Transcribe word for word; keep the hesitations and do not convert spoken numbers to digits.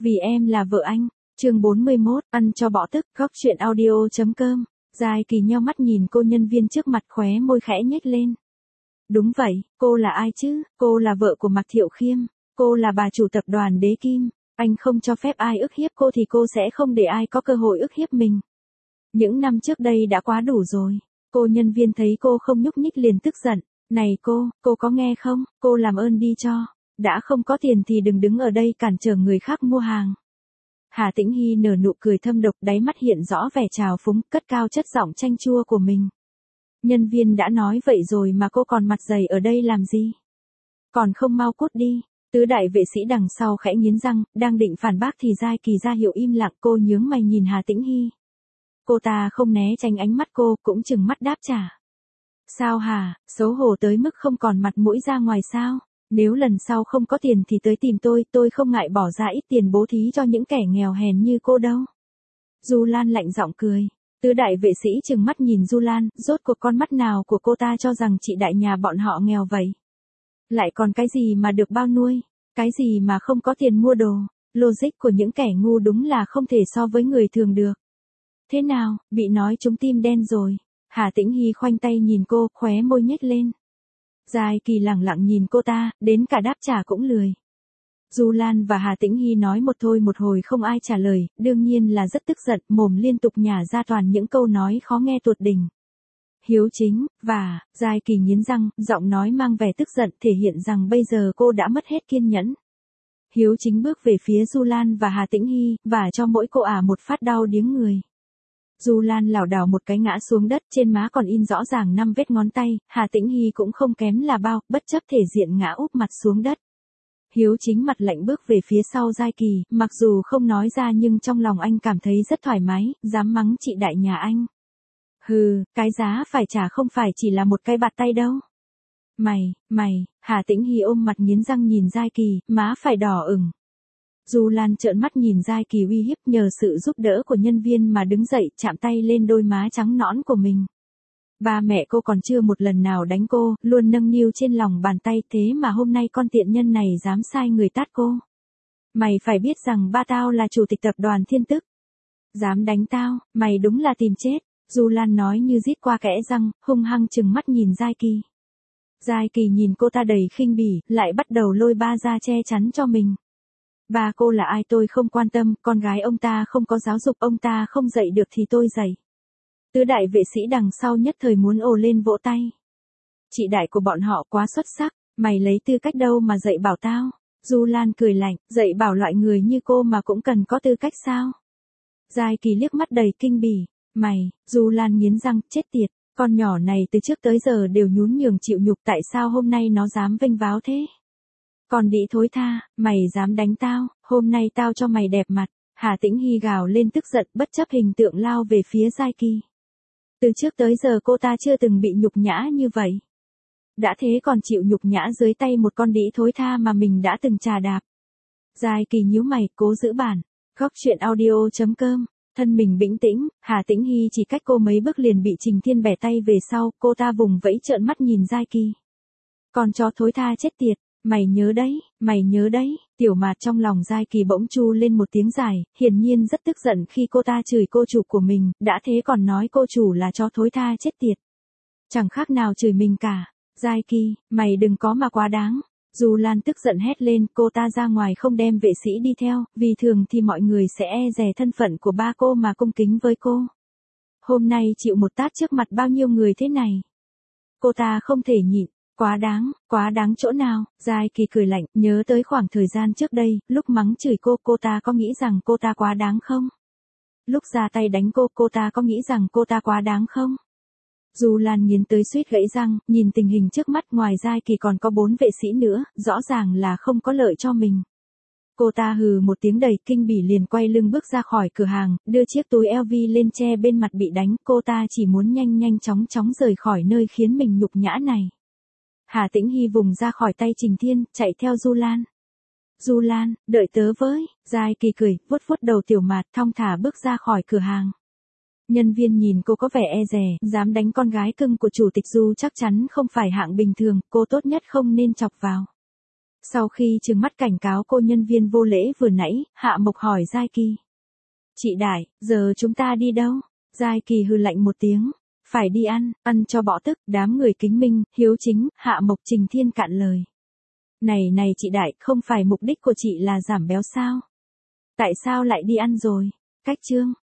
Vì em là vợ anh. Chương bốn mươi mốt, ăn cho bỏ tức, góc truyện audio chấm com. Giai Kỳ nheo mắt nhìn cô nhân viên trước mặt, khóe môi khẽ nhếch lên. Đúng vậy, cô là ai chứ? Cô là vợ của Mạc Thiệu Khiêm. Cô là bà chủ tập đoàn Đế Kim. Anh không cho phép ai ức hiếp cô thì cô sẽ không để ai có cơ hội ức hiếp mình. Những năm trước đây đã quá đủ rồi. Cô nhân viên thấy cô không nhúc nhích liền tức giận. Này cô, cô có nghe không? Cô làm ơn đi cho. Đã không có tiền thì đừng đứng ở đây cản trở người khác mua hàng. Hà Tĩnh Hy nở nụ cười thâm độc, đáy mắt hiện rõ vẻ trào phúng, cất cao chất giọng chanh chua của mình. Nhân viên đã nói vậy rồi mà cô còn mặt dày ở đây làm gì? Còn không mau cút đi. Tứ đại vệ sĩ đằng sau khẽ nghiến răng, đang định phản bác thì Giai Kỳ ra hiệu im lặng. Cô nhướng mày nhìn Hà Tĩnh Hy. Cô ta không né tránh ánh mắt cô, cũng trừng mắt đáp trả. Sao hả, xấu hổ tới mức không còn mặt mũi ra ngoài sao? Nếu lần sau không có tiền thì tới tìm tôi, tôi không ngại bỏ ra ít tiền bố thí cho những kẻ nghèo hèn như cô đâu. Du Lan lạnh giọng cười. Tứ đại vệ sĩ trừng mắt nhìn Du Lan, rốt cuộc con mắt nào của cô ta cho rằng chị đại nhà bọn họ nghèo vậy? Lại còn cái gì mà được bao nuôi? Cái gì mà không có tiền mua đồ? Logic của những kẻ ngu đúng là không thể so với người thường được. Thế nào, bị nói trúng tim đen rồi? Hà Tĩnh Hy khoanh tay nhìn cô, khóe môi nhếch lên. Giai Kỳ lẳng lặng nhìn cô ta, đến cả đáp trả cũng lười. Du Lan và Hà Tĩnh Hy nói một thôi một hồi không ai trả lời, đương nhiên là rất tức giận, mồm liên tục nhả ra toàn những câu nói khó nghe tột đỉnh. Hiếu chính, và, Giai Kỳ nghiến răng, giọng nói mang vẻ tức giận thể hiện rằng bây giờ cô đã mất hết kiên nhẫn. Hiếu chính bước về phía Du Lan và Hà Tĩnh Hy, và cho mỗi cô ả một phát đau điếng người. Du Lan lảo đảo một cái ngã xuống đất, trên má còn in rõ ràng năm vết ngón tay. Hà Tĩnh Hy cũng không kém là bao, bất chấp thể diện ngã úp mặt xuống đất. Hiếu chính mặt lạnh bước về phía sau Giai Kỳ, mặc dù không nói ra nhưng trong lòng anh cảm thấy rất thoải mái, dám mắng chị đại nhà anh. Hừ, cái giá phải trả không phải chỉ là một cái bạt tay đâu. Mày, mày, Hà Tĩnh Hy ôm mặt nghiến răng nhìn Giai Kỳ, má phải đỏ ửng. Du Lan trợn mắt nhìn Giai Kỳ uy hiếp, nhờ sự giúp đỡ của nhân viên mà đứng dậy, chạm tay lên đôi má trắng nõn của mình. Ba mẹ cô còn chưa một lần nào đánh cô, luôn nâng niu trên lòng bàn tay, thế mà hôm nay con tiện nhân này dám sai người tát cô. Mày phải biết rằng ba tao là chủ tịch tập đoàn Thiên Tức. Dám đánh tao, mày đúng là tìm chết. Du Lan nói như rít qua kẽ răng, hung hăng trừng mắt nhìn Giai Kỳ. Giai Kỳ nhìn cô ta đầy khinh bỉ, lại bắt đầu lôi ba ra che chắn cho mình. Ba cô là ai tôi không quan tâm, con gái ông ta không có giáo dục, ông ta không dạy được thì tôi dạy. Tứ đại vệ sĩ đằng sau nhất thời muốn ồ lên vỗ tay. Chị đại của bọn họ quá xuất sắc, mày lấy tư cách đâu mà dạy bảo tao? Du Lan cười lạnh, dạy bảo loại người như cô mà cũng cần có tư cách sao? Giai Kỳ liếc mắt đầy kinh bỉ. Mày, Du Lan nghiến răng, chết tiệt, con nhỏ này từ trước tới giờ đều nhún nhường chịu nhục, tại sao hôm nay nó dám vênh váo thế? Còn đĩ thối tha, mày dám đánh tao, hôm nay tao cho mày đẹp mặt. Hà Tĩnh Hy gào lên tức giận, bất chấp hình tượng lao về phía Giai Kỳ. Từ trước tới giờ cô ta chưa từng bị nhục nhã như vậy. Đã thế còn chịu nhục nhã dưới tay một con đĩ thối tha mà mình đã từng trà đạp. Giai Kỳ nhíu mày, cố giữ bản. Góc truyện audio chấm com. Thân mình bĩnh tĩnh, Hà Tĩnh Hy chỉ cách cô mấy bước liền bị Trình Thiên bẻ tay về sau, cô ta vùng vẫy trợn mắt nhìn Giai Kỳ. Con chó thối tha chết tiệt, mày nhớ đấy, mày nhớ đấy, tiểu mạt trong lòng Giai Kỳ bỗng chu lên một tiếng dài, hiển nhiên rất tức giận khi cô ta chửi cô chủ của mình, đã thế còn nói cô chủ là chó thối tha chết tiệt. Chẳng khác nào chửi mình cả. Giai Kỳ, mày đừng có mà quá đáng. Du Lan tức giận hét lên, cô ta ra ngoài không đem vệ sĩ đi theo, vì thường thì mọi người sẽ e dè thân phận của ba cô mà cung kính với cô. Hôm nay chịu một tát trước mặt bao nhiêu người thế này. Cô ta không thể nhịn, quá đáng, quá đáng chỗ nào? Giai Kỳ cười lạnh, nhớ tới khoảng thời gian trước đây, lúc mắng chửi cô, cô ta có nghĩ rằng cô ta quá đáng không? Lúc ra tay đánh cô, cô ta có nghĩ rằng cô ta quá đáng không? Du Lan nghiến tới suýt gãy răng, nhìn tình hình trước mắt, ngoài Giai Kỳ còn có bốn vệ sĩ nữa, rõ ràng là không có lợi cho mình. Cô ta hừ một tiếng đầy kinh bỉ liền quay lưng bước ra khỏi cửa hàng, đưa chiếc túi eo vi lên che bên mặt bị đánh, cô ta chỉ muốn nhanh nhanh chóng chóng rời khỏi nơi khiến mình nhục nhã này. Hà Tĩnh Hy vùng ra khỏi tay Trình Thiên, chạy theo Du Lan. Du Lan, đợi tớ với. Giai Kỳ cười, vuốt vuốt đầu tiểu mạt, thong thả bước ra khỏi cửa hàng. Nhân viên nhìn cô có vẻ e dè, dám đánh con gái cưng của chủ tịch Du chắc chắn không phải hạng bình thường, cô tốt nhất không nên chọc vào. Sau khi trừng mắt cảnh cáo cô nhân viên vô lễ vừa nãy, Hạ Mộc hỏi Giai Kỳ. Chị Đại, giờ chúng ta đi đâu? Giai Kỳ hừ lạnh một tiếng. Phải đi ăn, ăn cho bỏ tức, đám người Kính Minh, Hiếu Chính, Hạ Mộc, Trình Thiên cạn lời. Này này chị Đại, không phải mục đích của chị là giảm béo sao? Tại sao lại đi ăn rồi? Cách chương.